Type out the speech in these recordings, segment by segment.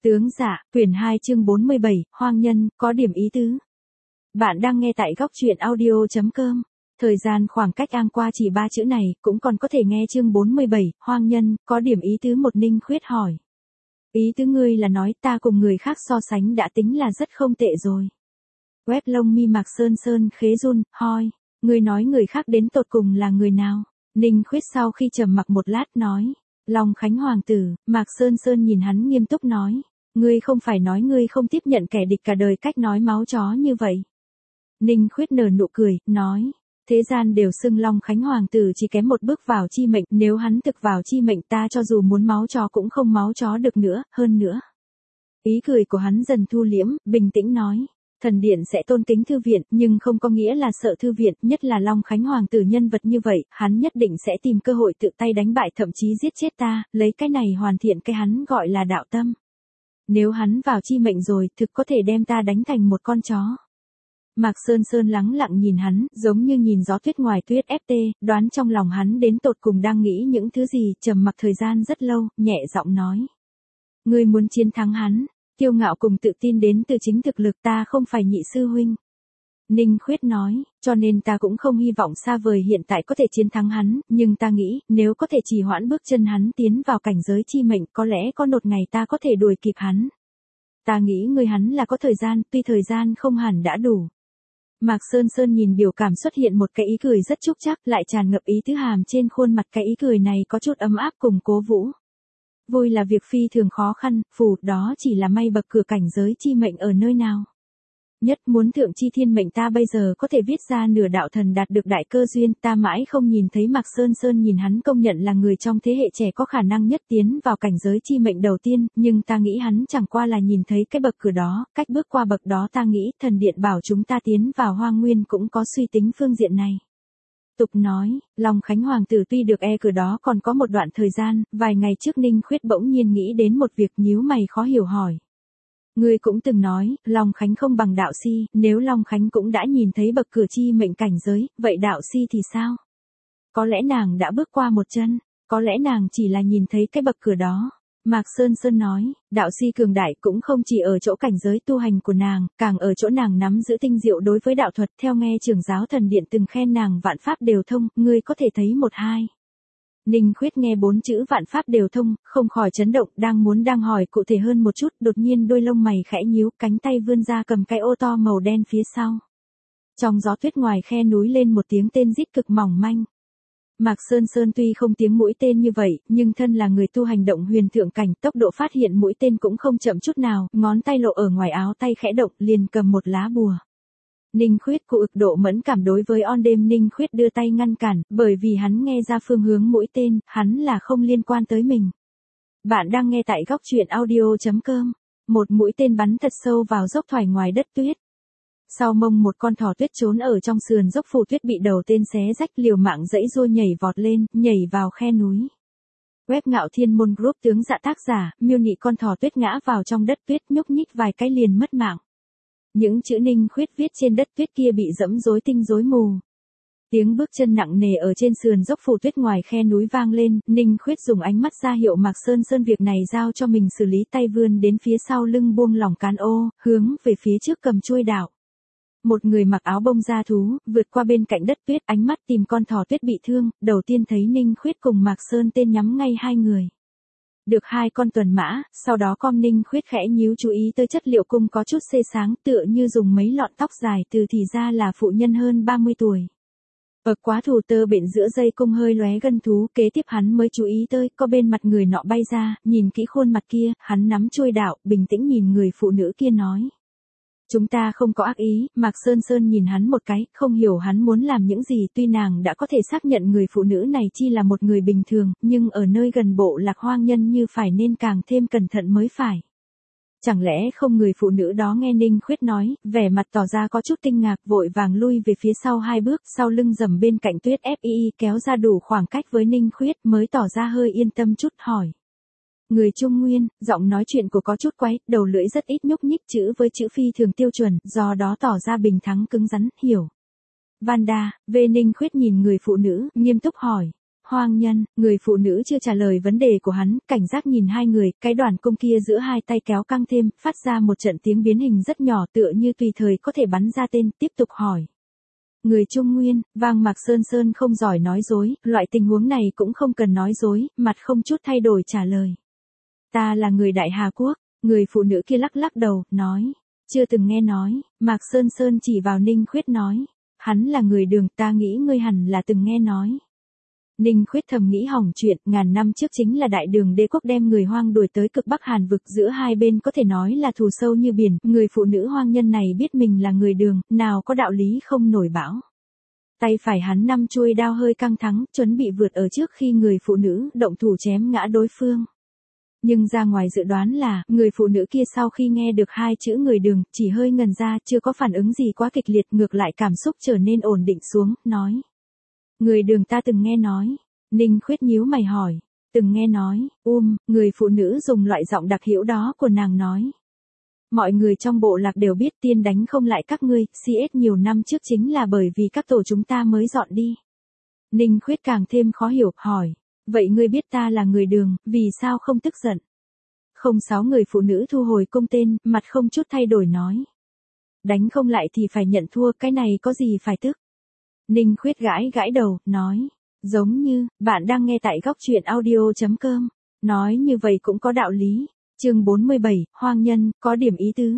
Tướng dạ, quyển 2 chương 47, hoang nhân, có điểm ý tứ. Bạn đang nghe tại góc truyện audio.com. Thời gian khoảng cách ang qua chỉ 3 chữ này, cũng còn có thể nghe chương 47, hoang nhân, có điểm ý tứ. Một Ninh Khuyết hỏi. Ý tứ ngươi là nói ta cùng người khác so sánh đã tính là rất không tệ rồi. Quét lông mi Mạc Sơn Sơn khế run, hoi, ngươi nói người khác đến tột cùng là người nào? Ninh Khuyết sau khi trầm mặc một lát nói. Long Khánh Hoàng tử. Mạc Sơn Sơn nhìn hắn nghiêm túc nói. Ngươi không phải nói ngươi không tiếp nhận kẻ địch cả đời cách nói máu chó như vậy. Ninh Khuyết nở nụ cười, nói. Thế gian đều xưng Long Khánh Hoàng tử chỉ kém một bước vào chi mệnh, nếu hắn thực vào chi mệnh ta cho dù muốn máu chó cũng không máu chó được nữa, hơn nữa. Ý cười của hắn dần thu liễm, bình tĩnh nói. Thần điện sẽ tôn kính thư viện, nhưng không có nghĩa là sợ thư viện, nhất là Long Khánh Hoàng tử nhân vật như vậy, hắn nhất định sẽ tìm cơ hội tự tay đánh bại thậm chí giết chết ta, lấy cái này hoàn thiện cái hắn gọi là đạo tâm. Nếu hắn vào chi mệnh rồi, thực có thể đem ta đánh thành một con chó. Mạc Sơn Sơn lắng lặng nhìn hắn, giống như nhìn gió tuyết ngoài tuyết FT, đoán trong lòng hắn đến tột cùng đang nghĩ những thứ gì, trầm mặc thời gian rất lâu, nhẹ giọng nói. Ngươi muốn chiến thắng hắn. Kiêu ngạo cùng tự tin đến từ chính thực lực, ta không phải nhị sư huynh. Ninh Khuyết nói, cho nên ta cũng không hy vọng xa vời hiện tại có thể chiến thắng hắn, nhưng ta nghĩ, nếu có thể trì hoãn bước chân hắn tiến vào cảnh giới chi mệnh, có lẽ có một ngày ta có thể đuổi kịp hắn. Ta nghĩ người hắn là có thời gian, tuy thời gian không hẳn đã đủ. Mạc Sơn Sơn nhìn biểu cảm xuất hiện một cái ý cười rất trúc chắc, lại tràn ngập ý tứ hàm trên khuôn mặt, cái ý cười này có chút ấm áp cùng cố vũ. Vui là việc phi thường khó khăn, phù, đó chỉ là may bậc cửa cảnh giới chi mệnh ở nơi nào. Nhất muốn thượng chi thiên mệnh ta bây giờ có thể viết ra nửa đạo thần đạt được đại cơ duyên, ta mãi không nhìn thấy. Mạc Sơn Sơn nhìn hắn công nhận là người trong thế hệ trẻ có khả năng nhất tiến vào cảnh giới chi mệnh đầu tiên, nhưng ta nghĩ hắn chẳng qua là nhìn thấy cái bậc cửa đó, cách bước qua bậc đó ta nghĩ thần điện bảo chúng ta tiến vào hoang nguyên cũng có suy tính phương diện này. Tục nói, Long Khánh Hoàng tử tuy được cửa đó còn có một đoạn thời gian, vài ngày trước Ninh Khuyết bỗng nhiên nghĩ đến một việc nhíu mày khó hiểu hỏi. Ngươi cũng từng nói, Long Khánh không bằng đạo si, nếu Long Khánh cũng đã nhìn thấy bậc cửa chi mệnh cảnh giới, vậy đạo si thì sao? Có lẽ nàng đã bước qua một chân, có lẽ nàng chỉ là nhìn thấy cái bậc cửa đó. Mạc Sơn Sơn nói, đạo si cường đại cũng không chỉ ở chỗ cảnh giới tu hành của nàng, càng ở chỗ nàng nắm giữ tinh diệu đối với đạo thuật. Theo nghe trưởng giáo thần điện từng khen nàng vạn pháp đều thông, ngươi có thể thấy một hai. Ninh Khuyết nghe 4 chữ vạn pháp đều thông, không khỏi chấn động, đang hỏi cụ thể hơn một chút, đột nhiên đôi lông mày khẽ nhíu, cánh tay vươn ra cầm cái ô to màu đen phía sau. Trong gió tuyết ngoài khe núi lên một tiếng tên rít cực mỏng manh. Mạc Sơn Sơn tuy không tiếng mũi tên như vậy, nhưng thân là người tu hành động huyền thượng cảnh, tốc độ phát hiện mũi tên cũng không chậm chút nào, ngón tay lộ ở ngoài áo tay khẽ động, liền cầm một lá bùa. Ninh Khuyết cụ ực độ mẫn cảm đối với on đêm. Ninh Khuyết đưa tay ngăn cản, bởi vì hắn nghe ra phương hướng mũi tên, hắn là không liên quan tới mình. Bạn đang nghe tại góc truyện audio.com. Một mũi tên bắn thật sâu vào dốc thoải ngoài đất tuyết. Sau mông một con thỏ tuyết trốn ở trong sườn dốc phù tuyết bị đầu tên xé rách, liều mạng dãy dua nhảy vọt lên, nhảy vào khe núi. Web Ngạo Thiên Môn Group. Tướng dạ tác giả, miêu nị con thỏ tuyết ngã vào trong đất tuyết, nhúc nhích vài cái liền mất mạng. Những chữ Ninh Khuyết viết trên đất tuyết kia bị dẫm rối tinh rối mù. Tiếng bước chân nặng nề ở trên sườn dốc phù tuyết ngoài khe núi vang lên, Ninh Khuyết dùng ánh mắt ra hiệu Mạc Sơn Sơn việc này giao cho mình xử lý, tay vươn đến phía sau lưng buông lỏng cán ô, hướng về phía trước cầm chuôi đạo. Một người mặc áo bông da thú, vượt qua bên cạnh đất tuyết, ánh mắt tìm con thỏ tuyết bị thương, đầu tiên thấy Ninh Khuyết cùng Mạc Sơn tên nhắm ngay hai người. Được 2 con tuần mã, sau đó con Ninh Khuyết khẽ nhíu chú ý tới chất liệu cung có chút xê sáng, tựa như dùng mấy lọn tóc dài từ thì ra là phụ nhân hơn 30 tuổi. Ở quá thủ tơ bện giữa dây cung hơi lóe gân thú, kế tiếp hắn mới chú ý tới, có bên mặt người nọ bay ra, nhìn kỹ khuôn mặt kia, hắn nắm chuôi đạo, bình tĩnh nhìn người phụ nữ kia nói. Chúng ta không có ác ý. Mạc Sơn Sơn nhìn hắn một cái, không hiểu hắn muốn làm những gì, tuy nàng đã có thể xác nhận người phụ nữ này chi là một người bình thường, nhưng ở nơi gần bộ lạc hoang nhân như phải nên càng thêm cẩn thận mới phải. Chẳng lẽ không? Người phụ nữ đó nghe Ninh Khuyết nói, vẻ mặt tỏ ra có chút kinh ngạc, vội vàng lui về phía sau 2 bước, sau lưng dầm bên cạnh tuyết FI kéo ra đủ khoảng cách với Ninh Khuyết, mới tỏ ra hơi yên tâm chút, hỏi. Người Trung Nguyên, giọng nói chuyện của có chút quái, đầu lưỡi rất ít nhúc nhích, chữ với chữ phi thường tiêu chuẩn, do đó tỏ ra bình thắng cứng rắn, hiểu. Vanda, về Ninh Khuyết nhìn người phụ nữ, nghiêm túc hỏi. Hoang Nhân, người phụ nữ chưa trả lời vấn đề của hắn, cảnh giác nhìn hai người, cái đoàn cung kia giữa hai tay kéo căng thêm, phát ra một trận tiếng biến hình rất nhỏ tựa như tùy thời có thể bắn ra tên, tiếp tục hỏi. Người Trung Nguyên, vang Mạc Sơn Sơn không giỏi nói dối, loại tình huống này cũng không cần nói dối, mặt không chút thay đổi trả lời. Ta là người Đại Hà Quốc, người phụ nữ kia lắc lắc đầu, nói. Chưa từng nghe nói, Mạc Sơn Sơn chỉ vào Ninh Khuyết nói. Hắn là người Đường, ta nghĩ ngươi hẳn là từng nghe nói. Ninh Khuyết thầm nghĩ hỏng chuyện, ngàn năm trước chính là Đại Đường đế quốc đem người Hoang đuổi tới cực Bắc Hàn vực, giữa hai bên có thể nói là thù sâu như biển, người phụ nữ Hoang Nhân này biết mình là người Đường, nào có đạo lý không nổi bão. Tay phải hắn năm chuôi đao hơi căng thẳng, chuẩn bị vượt ở trước khi người phụ nữ động thủ chém ngã đối phương. Nhưng ra ngoài dự đoán là, người phụ nữ kia sau khi nghe được hai chữ người Đường, chỉ hơi ngần ra, chưa có phản ứng gì quá kịch liệt, ngược lại cảm xúc trở nên ổn định xuống, nói. Người Đường ta từng nghe nói. Ninh Khuyết nhíu mày hỏi. Từng nghe nói, người phụ nữ dùng loại giọng đặc hữu đó của nàng nói. Mọi người trong bộ lạc đều biết tiên đánh không lại các ngươi, CS nhiều năm trước chính là bởi vì các tổ chúng ta mới dọn đi. Ninh Khuyết càng thêm khó hiểu, hỏi. Vậy ngươi biết ta là người Đường, vì sao không tức giận? 06 người phụ nữ thu hồi cung tên, mặt không chút thay đổi nói. Đánh không lại thì phải nhận thua, cái này có gì phải tức? Ninh Khuyết gãi gãi đầu, nói. Giống như, bạn đang nghe tại góc truyện audio.com. Nói như vậy cũng có đạo lý. Chương 47, Hoang Nhân, có điểm ý tứ.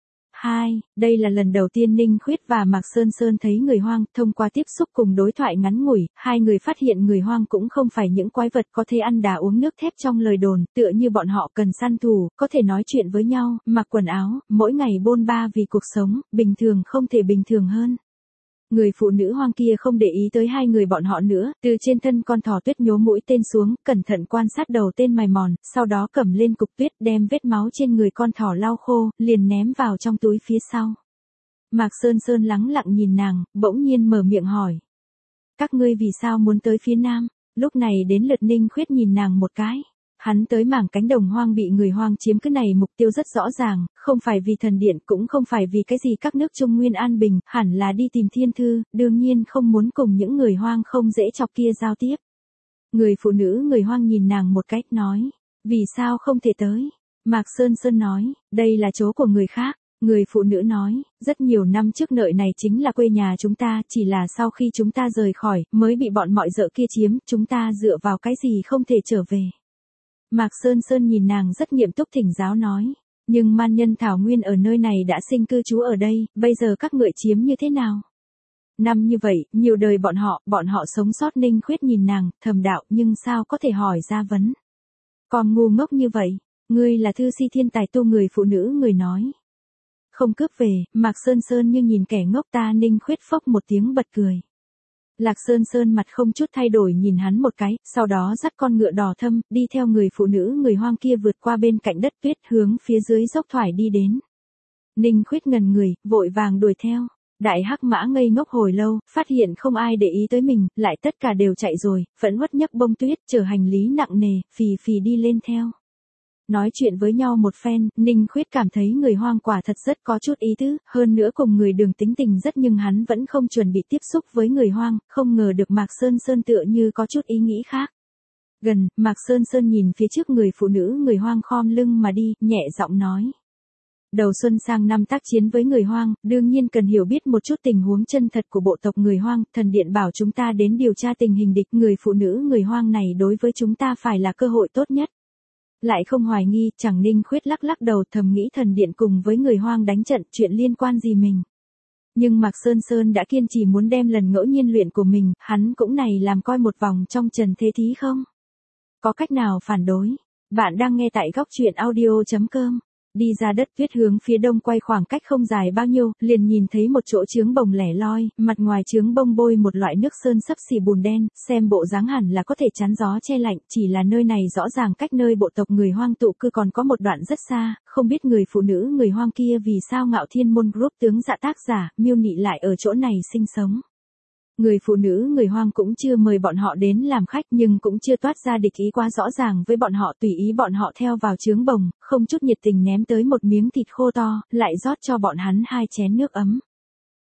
2. Đây là lần đầu tiên Ninh Khuyết và Mạc Sơn Sơn thấy người Hoang, thông qua tiếp xúc cùng đối thoại ngắn ngủi, hai người phát hiện người Hoang cũng không phải những quái vật có thể ăn đá uống nước thép trong lời đồn, tựa như bọn họ cần săn thù, có thể nói chuyện với nhau, mặc quần áo, mỗi ngày bôn ba vì cuộc sống, bình thường không thể bình thường hơn. Người phụ nữ Hoang kia không để ý tới hai người bọn họ nữa, từ trên thân con thỏ tuyết nhố mũi tên xuống, cẩn thận quan sát đầu tên mài mòn, sau đó cầm lên cục tuyết đem vết máu trên người con thỏ lau khô, liền ném vào trong túi phía sau. Mạc Sơn Sơn lắng lặng nhìn nàng, bỗng nhiên mở miệng hỏi. Các ngươi vì sao muốn tới phía Nam? Lúc này đến lượt Ninh Khuyết nhìn nàng một cái. Hắn tới mảng cánh đồng hoang bị người Hoang chiếm, cái này mục tiêu rất rõ ràng, không phải vì thần điện, cũng không phải vì cái gì các nước Trung Nguyên an bình, hẳn là đi tìm thiên thư, đương nhiên không muốn cùng những người Hoang không dễ chọc kia giao tiếp. Người phụ nữ người Hoang nhìn nàng một cách nói, vì sao không thể tới? Mạc Sơn Sơn nói, đây là chỗ của người khác. Người phụ nữ nói, rất nhiều năm trước nơi này chính là quê nhà chúng ta, chỉ là sau khi chúng ta rời khỏi, mới bị bọn mọi dợ kia chiếm, chúng ta dựa vào cái gì không thể trở về. Mạc Sơn Sơn nhìn nàng rất nghiêm túc thỉnh giáo nói, nhưng man nhân thảo nguyên ở nơi này đã sinh cư trú ở đây, bây giờ các ngựa chiếm như thế nào? Năm như vậy, nhiều đời bọn họ sống sót. Ninh Khuyết nhìn nàng, thầm đạo, nhưng sao có thể hỏi ra vấn? Còn ngu ngốc như vậy, ngươi là thư si thiên tài tu, người phụ nữ người nói. Không cướp về, Mạc Sơn Sơn như nhìn kẻ ngốc ta. Ninh Khuyết phốc một tiếng bật cười. Lạc Sơn Sơn mặt không chút thay đổi nhìn hắn một cái, sau đó dắt con ngựa đỏ thâm, đi theo người phụ nữ người Hoang kia vượt qua bên cạnh đất tuyết, hướng phía dưới dốc thoải đi đến. Ninh Khuyết ngần người, vội vàng đuổi theo. Đại hắc mã ngây ngốc hồi lâu, phát hiện không ai để ý tới mình, lại tất cả đều chạy rồi, vẫn uất nhấc bông tuyết, chở hành lý nặng nề, phì phì đi lên theo. Nói chuyện với nhau một phen, Ninh Khuyết cảm thấy người Hoang quả thật rất có chút ý tứ, hơn nữa cùng người Đường tính tình rất, nhưng hắn vẫn không chuẩn bị tiếp xúc với người Hoang, không ngờ được Mạc Sơn Sơn tựa như có chút ý nghĩ khác. Gần, Mạc Sơn Sơn nhìn phía trước người phụ nữ người Hoang khom lưng mà đi, nhẹ giọng nói. Đầu xuân sang năm tác chiến với người Hoang, đương nhiên cần hiểu biết một chút tình huống chân thật của bộ tộc người Hoang, thần điện bảo chúng ta đến điều tra tình hình địch, người phụ nữ người Hoang này đối với chúng ta phải là cơ hội tốt nhất. Lại không hoài nghi, chẳng. Ninh Khuyết lắc lắc đầu, thầm nghĩ thần điện cùng với người Hoang đánh trận, chuyện liên quan gì mình. Nhưng Mạc Sơn Sơn đã kiên trì muốn đem lần ngẫu nhiên luyện của mình, hắn cũng này làm coi một vòng trong trần thế thí không? Có cách nào phản đối? Bạn đang nghe tại góc truyện audio.com. Đi ra đất tuyết hướng phía đông quay khoảng cách không dài bao nhiêu, liền nhìn thấy một chỗ trướng bồng lẻ loi, mặt ngoài trướng bông bôi một loại nước sơn sấp xì bùn đen, xem bộ dáng hẳn là có thể chắn gió che lạnh, chỉ là nơi này rõ ràng cách nơi bộ tộc người Hoang tụ cư còn có một đoạn rất xa, không biết người phụ nữ người Hoang kia vì sao Ngạo Thiên Môn Group tướng dạ tác giả, miêu nị lại ở chỗ này sinh sống. Người phụ nữ người Hoang cũng chưa mời bọn họ đến làm khách, nhưng cũng chưa toát ra địch ý quá rõ ràng với bọn họ, tùy ý bọn họ theo vào trướng bồng, không chút nhiệt tình ném tới một miếng thịt khô to, lại rót cho bọn hắn 2 chén nước ấm.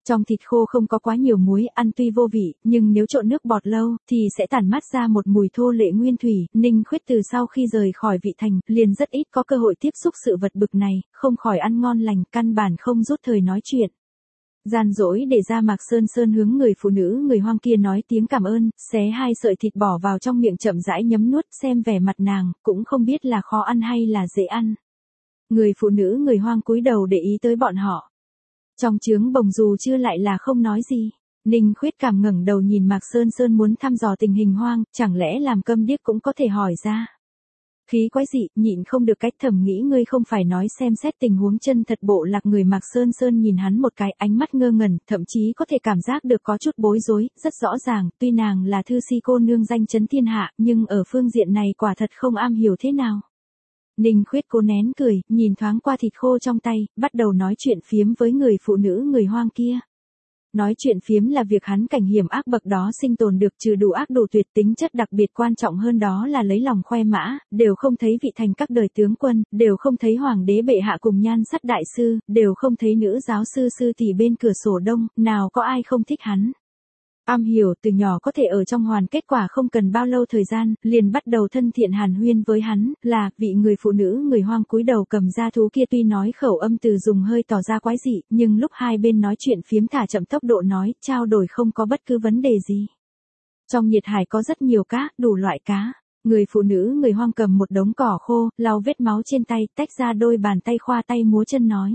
Trong thịt khô không có quá nhiều muối, ăn tuy vô vị, nhưng nếu trộn nước bọt lâu, thì sẽ tản mát ra một mùi thô lệ nguyên thủy. Ninh Khuyết từ sau khi rời khỏi Vị Thành, liền rất ít có cơ hội tiếp xúc sự vật bực này, không khỏi ăn ngon lành, căn bản không rút thời nói chuyện. Gian dỗi để ra Mạc Sơn Sơn hướng người phụ nữ người Hoang kia nói tiếng cảm ơn, xé 2 sợi thịt bỏ vào trong miệng chậm rãi nhấm nuốt, xem vẻ mặt nàng, cũng không biết là khó ăn hay là dễ ăn. Người phụ nữ người Hoang cúi đầu để ý tới bọn họ. Trong trướng bồng dù chưa lại là không nói gì. Ninh Khuyết cảm ngẩng đầu nhìn Mạc Sơn Sơn muốn thăm dò tình hình Hoang, chẳng lẽ làm câm điếc cũng có thể hỏi ra. Khí quái dị, nhịn không được cách thầm nghĩ ngươi không phải nói xem xét tình huống chân thật. Bộ lạc người Mạc Sơn Sơn nhìn hắn một cái, ánh mắt ngơ ngẩn, thậm chí có thể cảm giác được có chút bối rối, rất rõ ràng, tuy nàng là thư si cô nương danh chấn thiên hạ, nhưng ở phương diện này quả thật không am hiểu thế nào. Ninh Khuyết cố nén cười, nhìn thoáng qua thịt khô trong tay, bắt đầu nói chuyện phiếm với người phụ nữ người Hoang kia. Nói chuyện phiếm là việc hắn cảnh hiểm ác bậc đó sinh tồn được, trừ đủ ác đủ tuyệt, tính chất đặc biệt quan trọng hơn đó là lấy lòng khoe mã, đều không thấy Vị Thành các đời tướng quân, đều không thấy hoàng đế bệ hạ cùng nhan sắc đại sư, đều không thấy nữ giáo sư sư tỷ bên cửa sổ đông, nào có ai không thích hắn. Am hiểu từ nhỏ có thể ở trong hoàn, kết quả không cần bao lâu thời gian, liền bắt đầu thân thiện hàn huyên với hắn, là, vị người phụ nữ người Hoang cúi đầu cầm ra thú kia tuy nói khẩu âm từ dùng hơi tỏ ra quái dị, nhưng lúc hai bên nói chuyện phiếm thả chậm tốc độ nói, trao đổi không có bất cứ vấn đề gì. Trong nhiệt hải có rất nhiều cá, đủ loại cá. Người phụ nữ người Hoang cầm một đống cỏ khô, lau vết máu trên tay, tách ra đôi bàn tay khoa tay múa chân nói.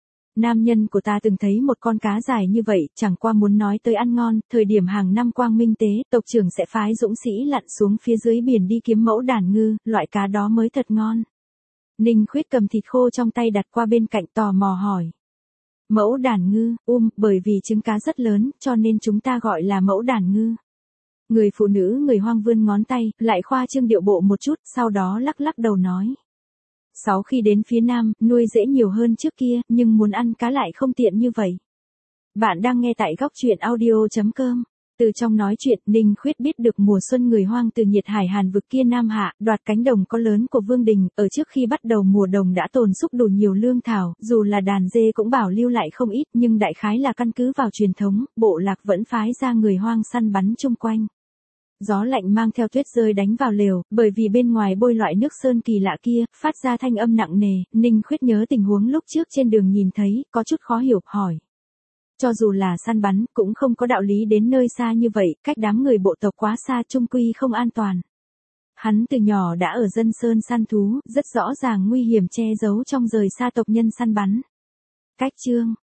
Nam nhân của ta từng thấy một con cá dài như vậy, chẳng qua muốn nói tới ăn ngon, thời điểm hàng năm quang minh tế, tộc trưởng sẽ phái dũng sĩ lặn xuống phía dưới biển đi kiếm mẫu đàn ngư, loại cá đó mới thật ngon. Ninh Khuyết cầm thịt khô trong tay đặt qua bên cạnh tò mò hỏi. Mẫu đàn ngư, bởi vì trứng cá rất lớn, cho nên chúng ta gọi là mẫu đàn ngư. Người phụ nữ người Hoang vươn ngón tay, lại khoa trương điệu bộ một chút, sau đó lắc lắc đầu nói. Sau khi đến phía Nam, nuôi dễ nhiều hơn trước kia, nhưng muốn ăn cá lại không tiện như vậy. Bạn đang nghe tại góc truyện audio.com. Từ trong nói chuyện, Ninh Khuyết biết được mùa xuân người Hoang từ nhiệt hải Hàn vực kia Nam hạ, đoạt cánh đồng có lớn của Vương Đình, ở trước khi bắt đầu mùa đồng đã tồn xúc đủ nhiều lương thảo, dù là đàn dê cũng bảo lưu lại không ít, nhưng đại khái là căn cứ vào truyền thống, bộ lạc vẫn phái ra người Hoang săn bắn chung quanh. Gió lạnh mang theo tuyết rơi đánh vào lều, bởi vì bên ngoài bôi loại nước sơn kỳ lạ kia, phát ra thanh âm nặng nề, Ninh Khuyết nhớ tình huống lúc trước trên đường nhìn thấy, có chút khó hiểu, hỏi. Cho dù là săn bắn, cũng không có đạo lý đến nơi xa như vậy, cách đám người bộ tộc quá xa chung quy không an toàn. Hắn từ nhỏ đã ở dân sơn săn thú, rất rõ ràng nguy hiểm che giấu trong rời xa tộc nhân săn bắn. Cách chương